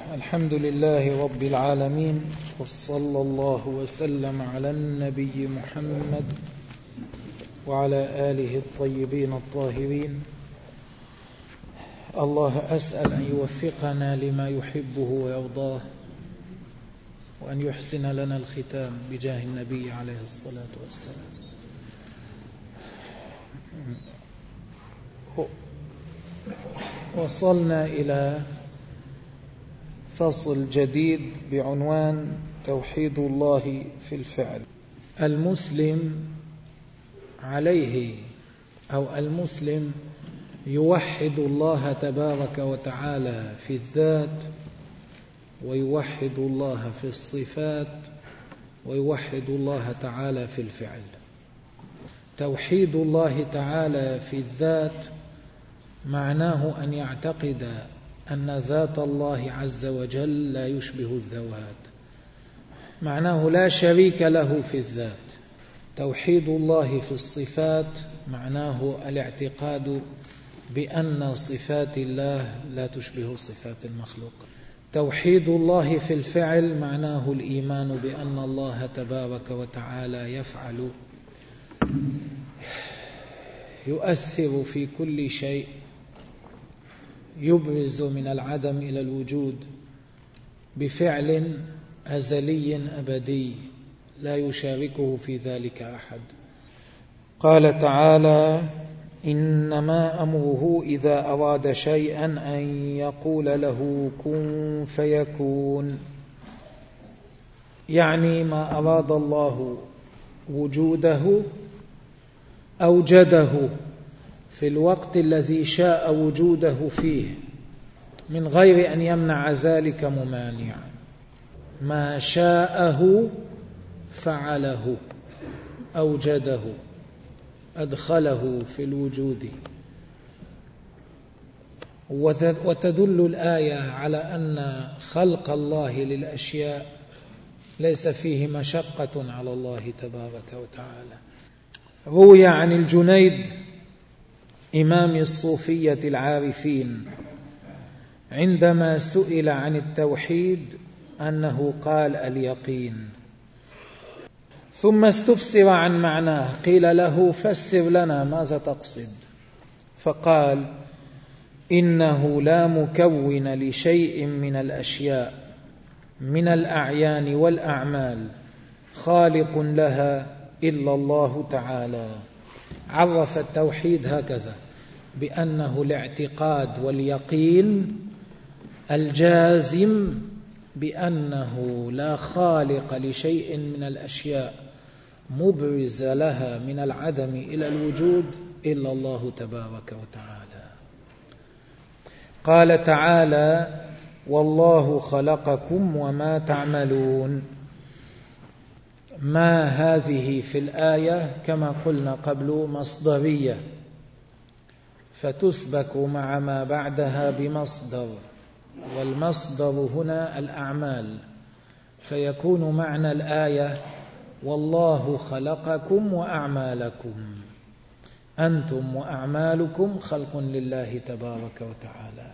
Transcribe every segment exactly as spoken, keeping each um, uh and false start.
الحمد لله رب العالمين، وصلى الله وسلم على النبي محمد وعلى آله الطيبين الطاهرين. الله أسأل أن يوفقنا لما يحبه ويرضاه، وأن يحسن لنا الختام بجاه النبي عليه الصلاة والسلام. وصلنا إلى فصل جديد بعنوان توحيد الله في الفعل. المسلم عليه أو المسلم يوحد الله تبارك وتعالى في الذات، ويوحد الله في الصفات، ويوحد الله تعالى في الفعل. توحيد الله تعالى في الذات معناه أن يعتقد أن ذات الله عز وجل لا يشبه الذوات، معناه لا شريك له في الذات. توحيد الله في الصفات معناه الاعتقاد بأن صفات الله لا تشبه صفات المخلوق. توحيد الله في الفعل معناه الإيمان بأن الله تبارك وتعالى يفعل، يؤثر في كل شيء، يبرز من العدم إلى الوجود بفعل أزلي أبدي لا يشاركه في ذلك أحد. قال تعالى: إنما أمره إذا أراد شيئا أن يقول له كن فيكون. يعني ما أراد الله وجوده أوجده في الوقت الذي شاء وجوده فيه، من غير أن يمنع ذلك ممانع. ما شاءه فعله، أوجده، أدخله في الوجود. وتدل الآية على أن خلق الله للأشياء ليس فيه مشقة على الله تبارك وتعالى. روي عن الجنيد إمام الصوفية العارفين عندما سئل عن التوحيد أنه قال: اليقين. ثم استفسر عن معناه، قيل له: فسر لنا ماذا تقصد؟ فقال: إنه لا مكون لشيء من الأشياء من الأعيان والأعمال خالق لها إلا الله تعالى. عرف التوحيد هكذا، بأنه الاعتقاد واليقين الجازم بأنه لا خالق لشيء من الأشياء مبرز لها من العدم إلى الوجود إلا الله تبارك وتعالى. قال تعالى: والله خلقكم وما تعملون. ما هذه في الآية كما قلنا قبل مصدرية، فتسبك مع ما بعدها بمصدر، والمصدر هنا الأعمال، فيكون معنى الآية: والله خلقكم وأعمالكم. أنتم وأعمالكم خلق لله تبارك وتعالى.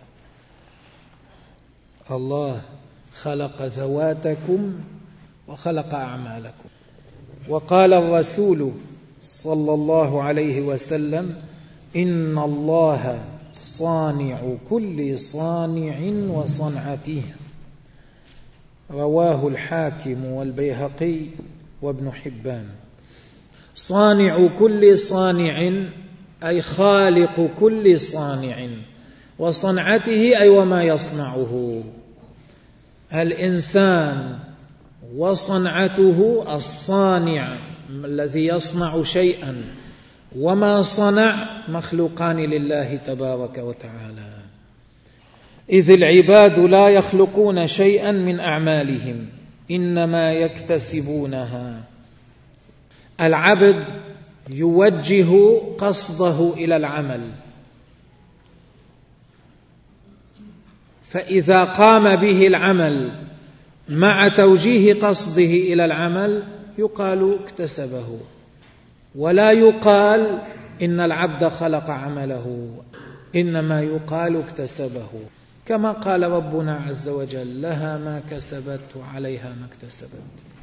الله خلق ذواتكم وخلق أعمالكم. وقال الرسول صلى الله عليه وسلم: إن الله صانع كل صانع وصنعته. رواه الحاكم والبيهقي وابن حبان. صانع كل صانع أي خالق كل صانع، وصنعته أي وما يصنعه. الإنسان وصنعته، الصانع الذي يصنع شيئا وما صنع مخلوقان لله تبارك وتعالى. إذ العباد لا يخلقون شيئا من أعمالهم، إنما يكتسبونها. العبد يوجه قصده إلى العمل، فإذا قام به العمل مع توجيه قصده إلى العمل يقال اكتسبه، ولا يقال إن العبد خلق عمله، إنما يقال اكتسبه. كما قال ربنا عز وجل: لها ما كسبت وعليها ما اكتسبت.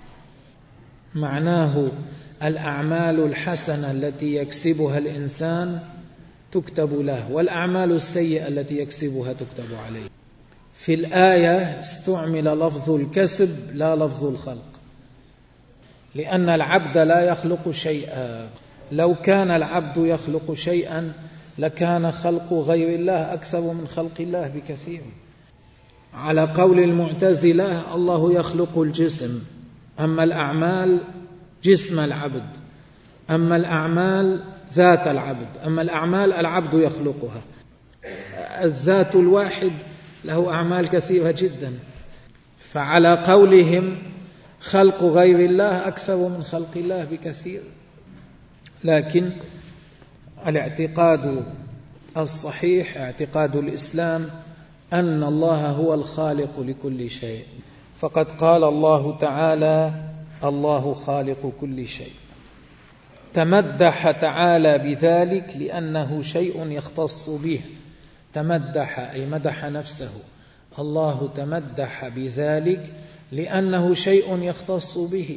معناه الأعمال الحسنة التي يكسبها الإنسان تكتب له، والأعمال السيئة التي يكسبها تكتب عليه. في الآية استعمل لفظ الكسب لا لفظ الخلق، لأن العبد لا يخلق شيئا. لو كان العبد يخلق شيئا لكان خلق غير الله أكثر من خلق الله بكثير. على قول المعتزلة الله يخلق الجسم، أما الأعمال جسم العبد، أما الأعمال ذات العبد، أما الأعمال العبد يخلقها. الذات الواحد له أعمال كثيرة جدا، فعلى قولهم خلق غير الله أكثر من خلق الله بكثير. لكن الاعتقاد الصحيح اعتقاد الإسلام أن الله هو الخالق لكل شيء، فقد قال الله تعالى: الله خالق كل شيء. تمدح تعالى بذلك لأنه شيء يختص به. تمدح أي مدح نفسه. الله تمدح بذلك لأنه شيء يختص به،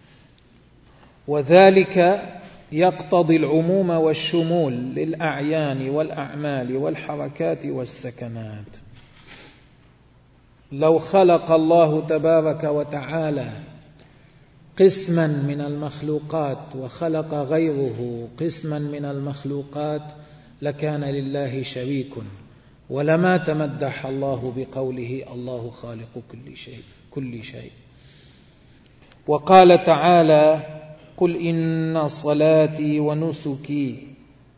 وذلك يقتضي العموم والشمول للأعيان والأعمال والحركات والسكنات. لو خلق الله تبارك وتعالى قسما من المخلوقات وخلق غيره قسما من المخلوقات لكان لله شريك، ولما تمدح الله بقوله: الله خالق كل شيء كل شيء. وقال تعالى: قل إن صلاتي ونسكي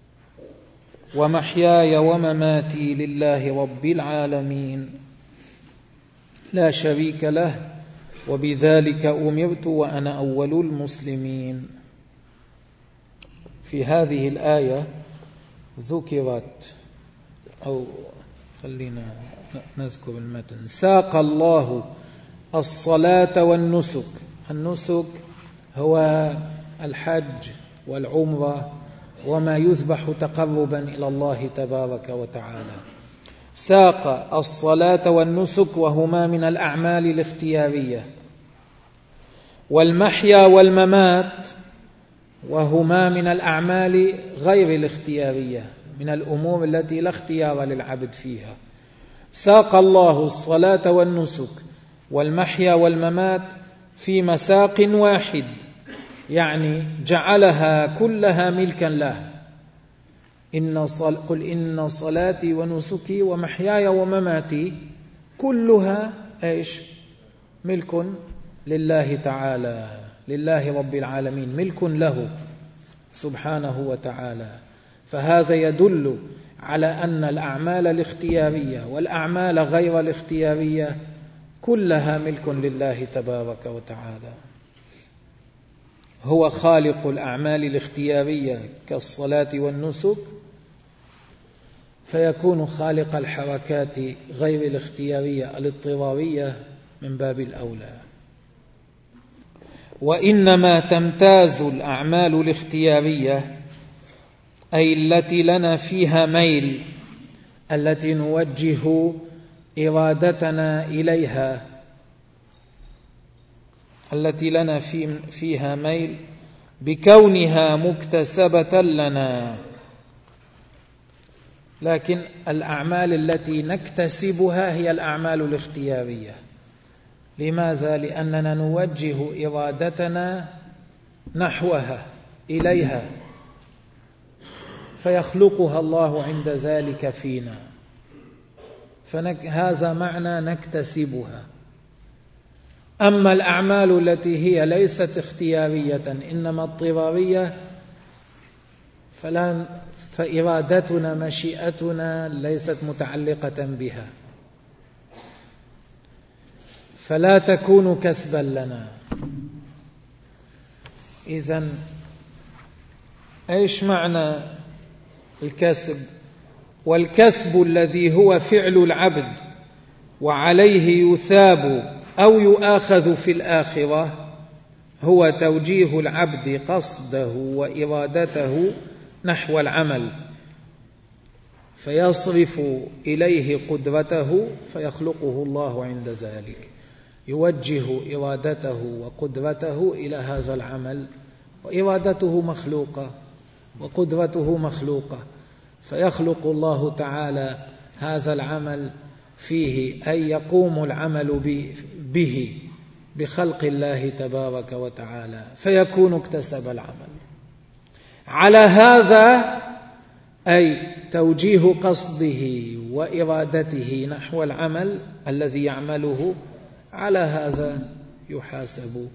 ومحياي ومماتي لله رب العالمين لا شريك له وبذلك أمرت وأنا أول المسلمين. في هذه الآية ذكرت، أو خلينا نذكر المتن. ساق الله الصلاة والنسك. النسك هو الحج والعمرة وما يذبح تقربا إلى الله تبارك وتعالى. ساق الصلاة والنسك وهما من الأعمال الاختيارية، والمحيا والممات وهما من الأعمال غير الاختيارية، من الأمور التي لا اختيار للعبد فيها. ساق الله الصلاة والنسك والمحيا والممات في مساق واحد، يعني جعلها كلها ملكا له. إن صل... قل إن صلاتي ونسكي ومحياي ومماتي كلها إيش؟ ملك لله تعالى، لله رب العالمين، ملك له سبحانه وتعالى. فهذا يدل على أن الأعمال الاختيارية والأعمال غير الاختيارية كلها ملك لله تبارك وتعالى. هو خالق الأعمال الاختيارية كالصلاة والنسك، فيكون خالق الحركات غير الاختيارية الاضطرارية من باب الأولى. وإنما تمتاز الأعمال الاختيارية أي التي لنا فيها ميل، التي نوجه إرادتنا إليها، التي لنا فيها ميل بكونها مكتسبة لنا. لكن الأعمال التي نكتسبها هي الأعمال الاختيارية. لماذا؟ لأننا نوجه إرادتنا نحوها إليها، فيخلقها الله عند ذلك فينا، فهذا معنى نكتسبها. أما الأعمال التي هي ليست اختيارية إنما اضطرارية فلا فإرادتنا مشيئتنا ليست متعلقة بها، فلا تكون كسبا لنا. إذن إيش معنى الكسب؟ والكسب الذي هو فعل العبد وعليه يثاب أو يؤاخذ في الآخرة هو توجيه العبد قصده وإرادته نحو العمل، فيصرف إليه قدرته فيخلقه الله عند ذلك، يوجه إرادته وقدرته إلى هذا العمل، وإرادته مخلوقة وقدرته مخلوقة، فيخلق الله تعالى هذا العمل فيه، أي يقوم العمل به بخلق الله تبارك وتعالى، فيكون اكتسب العمل. على هذا أي توجيه قصده وإرادته نحو العمل الذي يعمله، على هذا يحاسب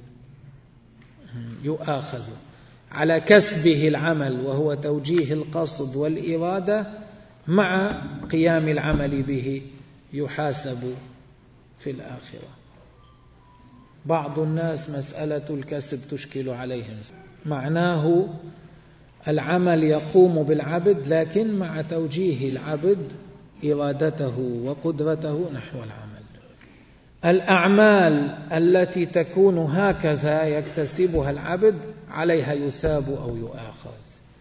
يؤاخذ. على كسبه العمل وهو توجيه القصد والإرادة مع قيام العمل به يحاسب في الآخرة. بعض الناس مسألة الكسب تشكل عليهم، معناه العمل يقوم بالعبد لكن مع توجيه العبد إرادته وقدرته نحو العمل. الأعمال التي تكون هكذا يكتسبها العبد عليها يثاب أو يؤاخذ.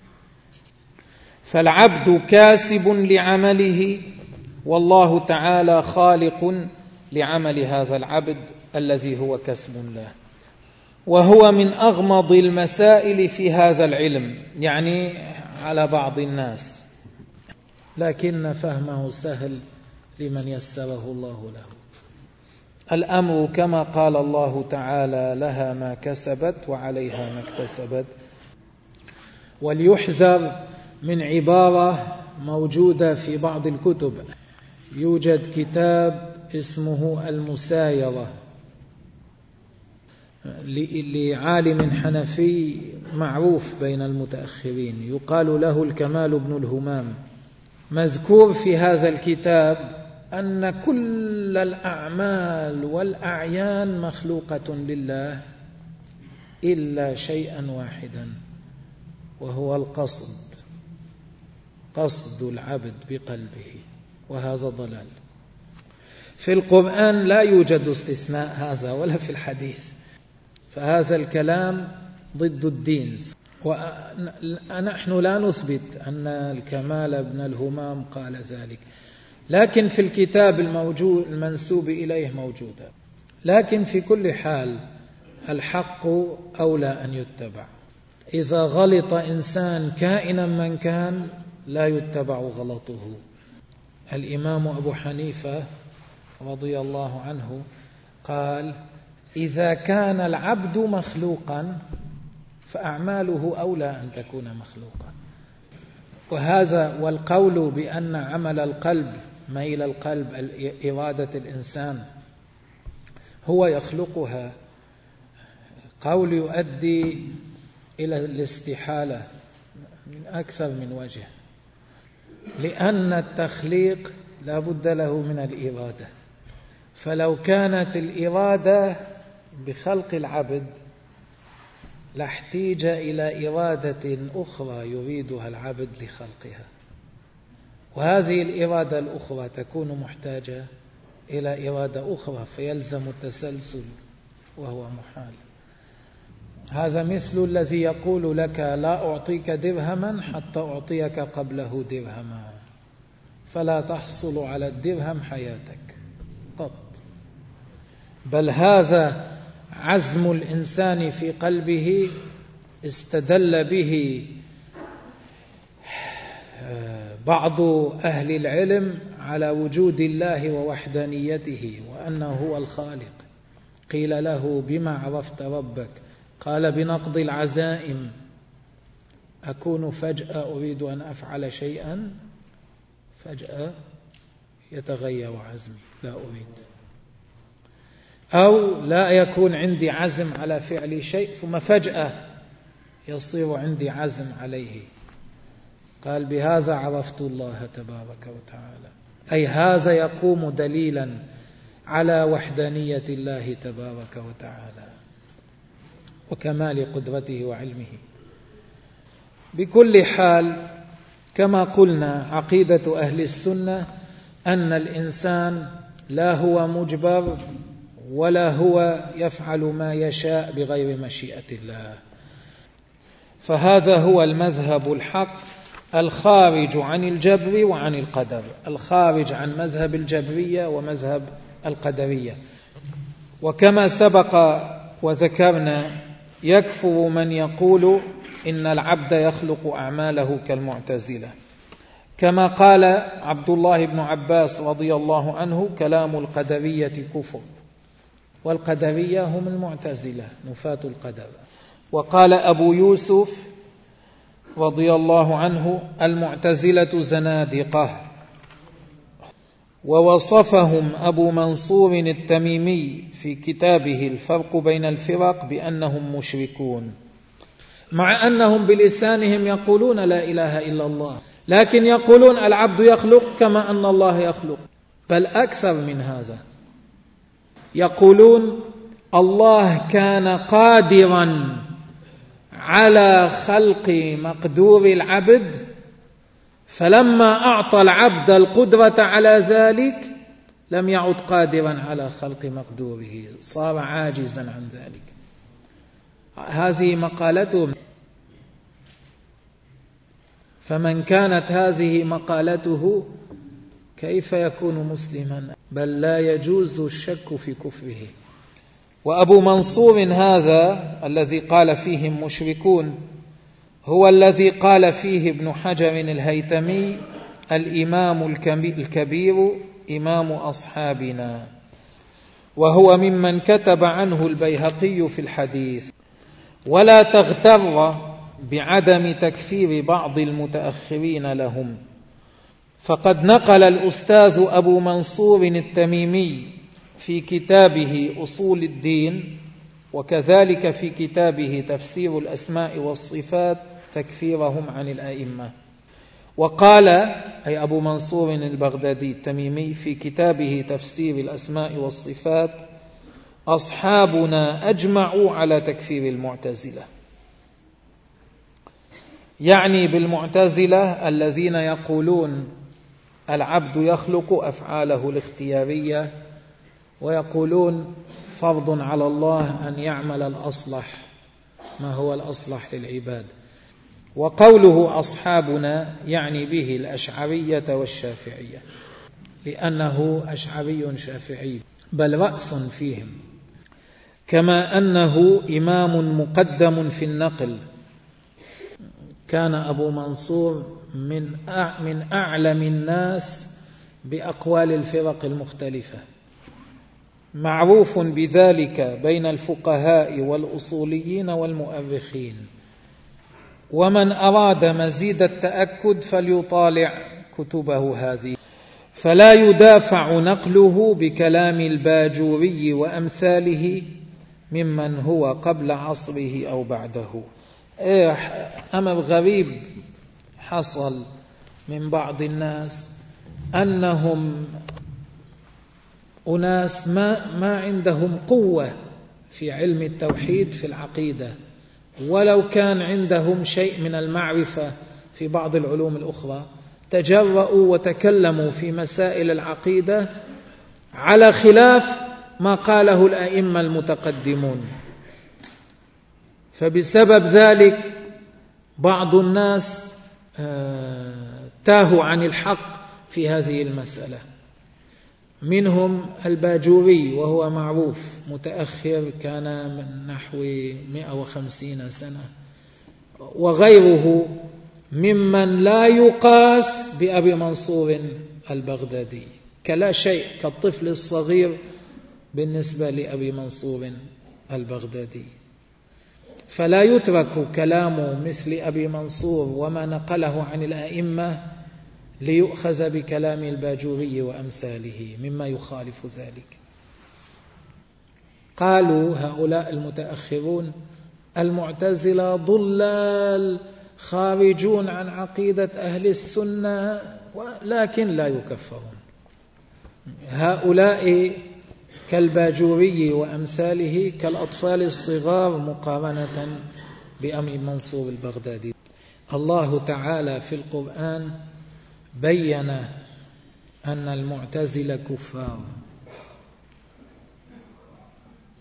فالعبد كاسب لعمله، والله تعالى خالق لعمل هذا العبد الذي هو كسب له. وهو من أغمض المسائل في هذا العلم، يعني على بعض الناس، لكن فهمه سهل لمن يسره الله له. الأمر كما قال الله تعالى: لها ما كسبت وعليها ما اكتسبت. وليحذر من عبارة موجودة في بعض الكتب. يوجد كتاب اسمه المسايرة لعالم حنفي معروف بين المتأخرين، يقال له الكمال بن الهمام. مذكور في هذا الكتاب أن كل الأعمال والأعيان مخلوقة لله إلا شيئا واحدا، وهو القصد، قصد العبد بقلبه، وهذا ضلال. في القرآن لا يوجد استثناء هذا ولا في الحديث، فهذا الكلام ضد الدين. ونحن لا نثبت أن الكمال بن الهمام قال ذلك، لكن في الكتاب الموجود المنسوب إليه موجودة. لكن في كل حال الحق أولى أن يتبع. إذا غلط إنسان كائنا من كان لا يتبع غلطه. الإمام أبو حنيفة رضي الله عنه قال: إذا كان العبد مخلوقا فأعماله أولى أن تكون مخلوقا. وهذا والقول بأن عمل القلب، ميل القلب، إرادة الإنسان هو يخلقها، قول يؤدي إلى الاستحالة من أكثر من وجه، لأن التخليق لا بد له من الإرادة. فلو كانت الإرادة بخلق العبد لاحتيج إلى إرادة أخرى يريدها العبد لخلقها، وهذه الإرادة الأخرى تكون محتاجة إلى إرادة أخرى، فيلزم التسلسل وهو محال. هذا مثل الذي يقول لك: لا أعطيك درهما حتى أعطيك قبله درهما، فلا تحصل على الدرهم حياتك قط. بل هذا عزم الإنسان في قلبه استدل به بعض أهل العلم على وجود الله ووحدانيته وأنه هو الخالق. قيل له: بما عرفت ربك؟ قال: بنقض العزائم. أكون فجأة أريد أن أفعل شيئا، فجأة يتغير عزمي، لا أريد. أو لا يكون عندي عزم على فعل شيء ثم فجأة يصير عندي عزم عليه. قال: بهذا عرفت الله تبارك وتعالى. أي هذا يقوم دليلا على وحدانية الله تبارك وتعالى وكمال قدرته وعلمه. بكل حال، كما قلنا، عقيدة أهل السنة أن الإنسان لا هو مجبر ولا هو يفعل ما يشاء بغير مشيئة الله. فهذا هو المذهب الحق الخارج عن الجبر وعن القدر، الخارج عن مذهب الجبرية ومذهب القدرية. وكما سبق وذكرنا يكفر من يقول إن العبد يخلق أعماله كالمعتزلة، كما قال عبد الله بن عباس رضي الله عنه: كلام القدرية كفر، والقدرية هم المعتزلة نفاة القدر. وقال أبو يوسف رضي الله عنه: المعتزلة زنادقة. ووصفهم أبو منصور التميمي في كتابه الفرق بين الفرق بأنهم مشركون، مع أنهم بلسانهم يقولون لا إله إلا الله، لكن يقولون العبد يخلق كما أن الله يخلق، بل أكثر من هذا، يقولون الله كان قادرا على خلق مقدور العبد، فلما أعطى العبد القدرة على ذلك لم يعد قادرا على خلق مقدوره، صار عاجزا عن ذلك. هذه مقالتهم. فمن كانت هذه مقالته كيف يكون مسلما؟ بل لا يجوز الشك في كفره. وأبو منصور هذا الذي قال فيهم مشركون هو الذي قال فيه ابن حجر الهيتمي: الإمام الكبير إمام أصحابنا، وهو ممن كتب عنه البيهقي في الحديث. ولا تغتر بعدم تكفير بعض المتأخرين لهم، فقد نقل الأستاذ أبو منصور التميمي في كتابه أصول الدين، وكذلك في كتابه تفسير الأسماء والصفات، تكفيرهم عن الأئمة. وقال أي أبو منصور البغدادي التميمي في كتابه تفسير الأسماء والصفات: أصحابنا أجمعوا على تكفير المعتزلة، يعني بالمعتزلة الذين يقولون العبد يخلق أفعاله الاختيارية، ويقولون فرض على الله أن يعمل الأصلح ما هو الأصلح للعباد. وقوله أصحابنا يعني به الأشعرية والشافعية، لأنه أشعري شافعي بل رأس فيهم، كما أنه إمام مقدم في النقل. كان أبو منصور من من أعلم الناس بأقوال الفرق المختلفة، معروف بذلك بين الفقهاء والأصوليين والمؤرخين. ومن أراد مزيد التأكد فليطالع كتبه هذه، فلا يدافع نقله بكلام الباجوري وأمثاله ممن هو قبل عصره أو بعده. أمر غريب حصل من بعض الناس، أنهم أناس ما, ما عندهم قوة في علم التوحيد في العقيدة، ولو كان عندهم شيء من المعرفة في بعض العلوم الأخرى، تجرؤوا وتكلموا في مسائل العقيدة على خلاف ما قاله الأئمة المتقدمون. فبسبب ذلك بعض الناس تاهوا عن الحق في هذه المسألة، منهم الباجوري وهو معروف متأخر، كان من نحو مئة وخمسين سنة، وغيره ممن لا يقاس بأبي منصور البغدادي، كلا شيء، كالطفل الصغير بالنسبة لأبي منصور البغدادي. فلا يترك كلام مثل أبي منصور وما نقله عن الأئمة ليؤخذ بكلام الباجوري وأمثاله مما يخالف ذلك. قالوا هؤلاء المتأخرون: المعتزلة ضلال خارجون عن عقيدة أهل السنة، لكن لا يكفرون. هؤلاء كالباجوري وأمثاله كالأطفال الصغار مقارنة بأبي منصور البغدادي. الله تعالى في القرآن بيّن أن المعتزلة كفار،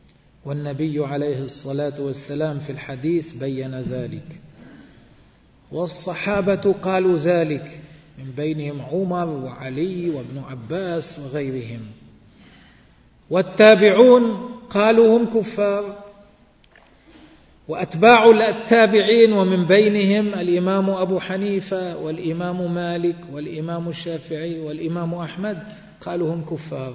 والنبي عليه الصلاة والسلام في الحديث بيّن ذلك. والصحابة قالوا ذلك، من بينهم عمر وعلي وابن عباس وغيرهم. والتابعون قالوا هم كفار، وأتباع التابعين ومن بينهم الإمام أبو حنيفة والإمام مالك والإمام الشافعي والإمام أحمد قالوا هم كفار.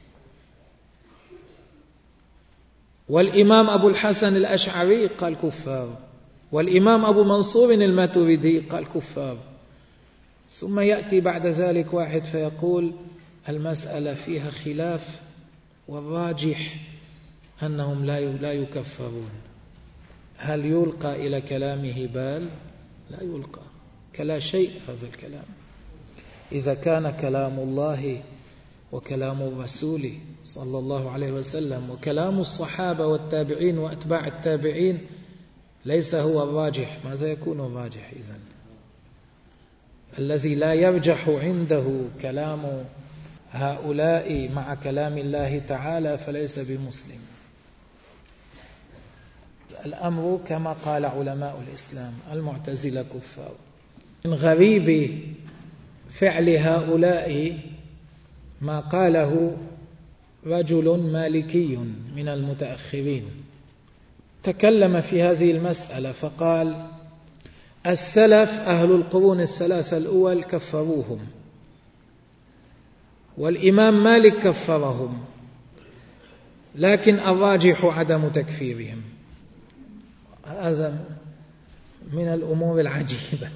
والإمام أبو الحسن الأشعري قال كفار، والإمام أبو منصور الماتريدي قال كفار. ثم يأتي بعد ذلك واحد فيقول المسألة فيها خلاف والراجح أنهم لا يكفرون. هل يلقى إلى كلامه بال؟ لا يلقى كلا شيء هذا الكلام. إذا كان كلام الله وكلام الرسول صلى الله عليه وسلم وكلام الصحابة والتابعين وأتباع التابعين ليس هو الراجح، ماذا يكون الراجح إذن؟ الذي لا يرجح عنده كلام هؤلاء مع كلام الله تعالى فليس بمسلم. الأمر كما قال علماء الإسلام، المعتزلة كفار. من غريب فعل هؤلاء ما قاله رجل مالكي من المتأخرين، تكلم في هذه المسألة فقال السلف أهل القرون الثلاثة الأول كفروهم، والإمام مالك كفرهم، لكن الراجح عدم تكفيرهم. هذا من الأمور العجيبة.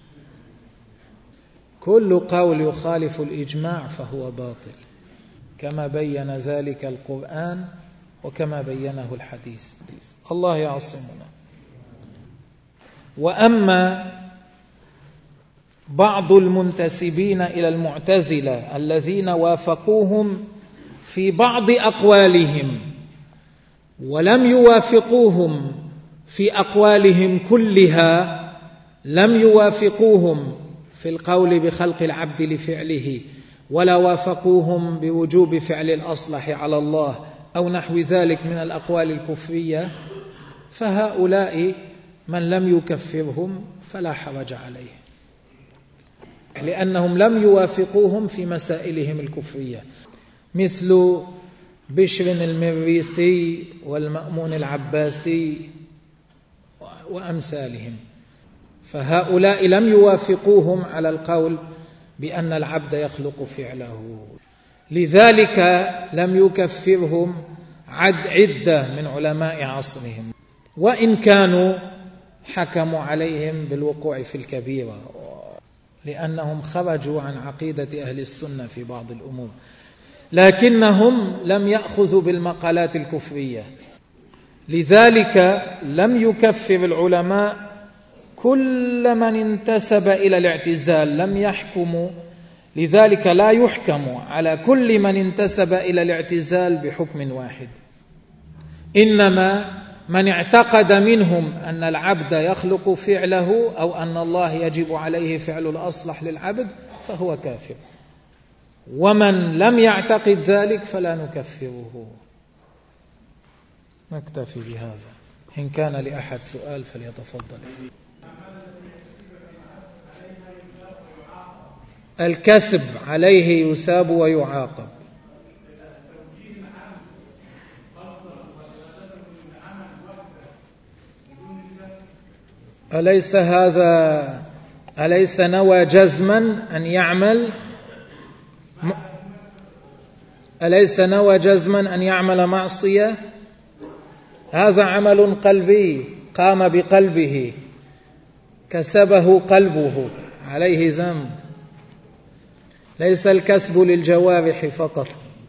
كل قول يخالف الإجماع فهو باطل، كما بين ذلك القرآن وكما بينه الحديث. الله يعصمنا. وأما بعض المنتسبين إلى المعتزلة الذين وافقوهم في بعض أقوالهم ولم يوافقوهم في أقوالهم كلها، لم يوافقوهم في القول بخلق العبد لفعله، ولا وافقوهم بوجوب فعل الأصلح على الله أو نحو ذلك من الأقوال الكفرية، فهؤلاء من لم يكفرهم فلا حرج عليه، لأنهم لم يوافقوهم في مسائلهم الكفرية، مثل بشر المريسي والمأمون العباسي وأمثالهم. فهؤلاء لم يوافقوهم على القول بأن العبد يخلق فعله، لذلك لم يكفرهم عدة من علماء عصرهم، وإن كانوا حكموا عليهم بالوقوع في الكبيرة، لأنهم خرجوا عن عقيدة أهل السنة في بعض الأمور، لكنهم لم يأخذوا بالمقالات الكفرية. لذلك لم يكفر العلماء كل من انتسب إلى الاعتزال، لم يحكموا، لذلك لا يحكم على كل من انتسب إلى الاعتزال بحكم واحد، إنما من اعتقد منهم أن العبد يخلق فعله أو أن الله يجب عليه فعل الأصلح للعبد فهو كافر، ومن لم يعتقد ذلك فلا نكفره. نكتفي بهذا، إن كان لأحد سؤال فليتفضل. الكسب عليه يثاب ويعاقب. أليس هذا أليس نوى جزما أن يعمل أليس نوى جزما أن يعمل معصية؟ هذا عمل قلبي قام بقلبه، كسبه قلبه، عليه ذنب، ليس الكسب للجوارح فقط.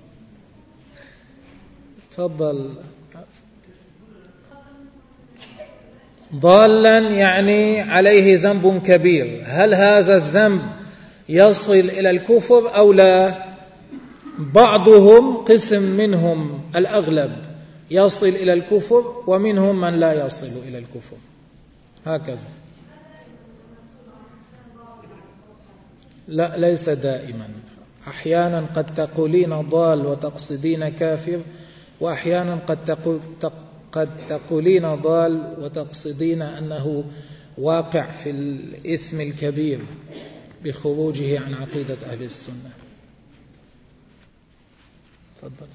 تفضل. ضالا يعني عليه ذنب كبير، هل هذا الذنب يصل إلى الكفر أو لا؟ بعضهم قسم منهم الأغلب يصل إلى الكفر، ومنهم من لا يصل إلى الكفر، هكذا. لا، ليس دائما، أحيانا قد تقولين ضال وتقصدين كافر، وأحيانا قد تقول قد تقولين ضال وتقصدين أنه واقع في الإثم الكبير بخروجه عن عقيدة أهل السنة. تفضل.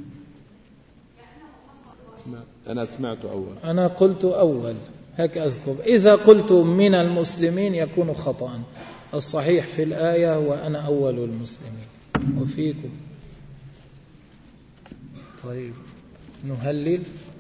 أنا سمعت أول أنا قلت أول هيك أذكر. إذا قلت من المسلمين يكون خطأ. الصحيح في الآية وأنا أول المسلمين. وفيكم. طيب نهلل.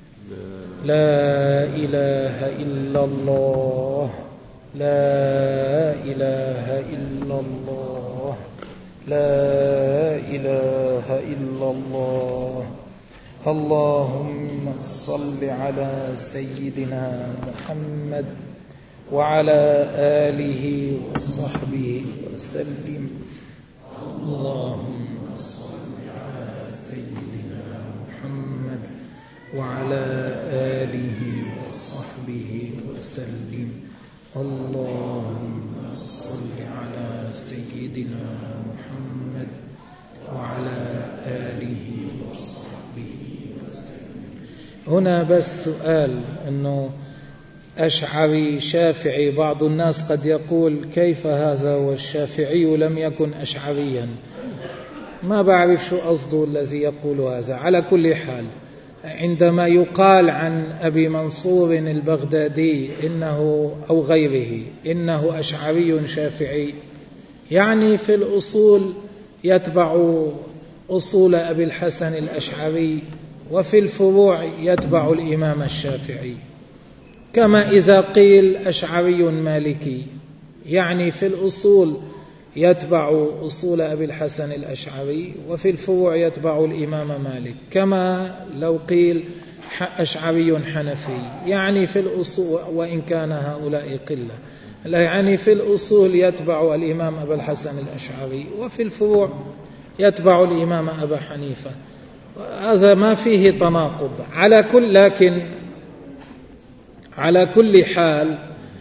لا إله إلا الله لا إله إلا الله لا إله إلا الله. اللهم صل على سيدنا محمد وعلى آله وصحبه وسلم. اللهم صل على سيدنا محمد وعلى آله وصحبه وسلم. اللهم صل على سيدنا محمد وعلى آله وصحبه وسلم. هنا بس سؤال، أنه أشعري شافعي، بعض الناس قد يقول كيف هذا والشافعي لم يكن أشعريا. ما بعرف شو قصده الذي يقول هذا. على كل حال، عندما يقال عن أبي منصور البغدادي إنه أو غيره إنه أشعري شافعي، يعني في الأصول يتبع أصول أبي الحسن الأشعري، وفي الفروع يتبع الإمام الشافعي. كما إذا قيل أشعري مالكي، يعني في الأصول يتبع أصول أبي الحسن الأشعري، وفي الفروع يتبع الإمام مالك. كما لو قيل أشعري حنفي، يعني في الأصول، وإن كان هؤلاء قلة، يعني في الأصول يتبع الإمام أبا الحسن الأشعري، وفي الفروع يتبع الإمام أبا حنيفة. هذا ما فيه تناقض. على كل لكن على كل حال،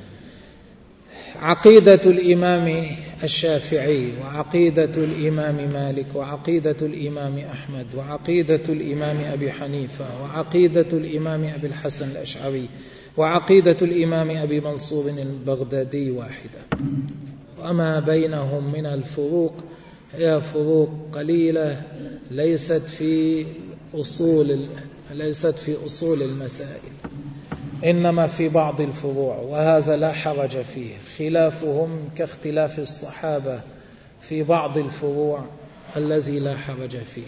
عقيدة الإمام الشافعي وعقيدة الإمام مالك وعقيدة الإمام أحمد وعقيدة الإمام أبي حنيفة وعقيدة الإمام أبي الحسن الأشعري وعقيدة الإمام أبي منصور البغدادي واحدة، وما بينهم من الفروق هي فروق قليلة ليست في أصول ليست في أصول المسائل، إنما في بعض الفروع، وهذا لا حرج فيه. خلافهم كاختلاف الصحابة في بعض الفروع الذي لا حرج فيه.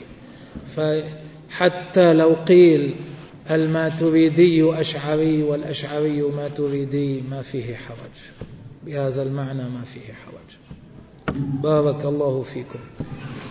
فحتى لو قيل الماتريدي أشعري والأشعري ماتريدي ما فيه حرج، بهذا المعنى ما فيه حرج. بارك الله فيكم.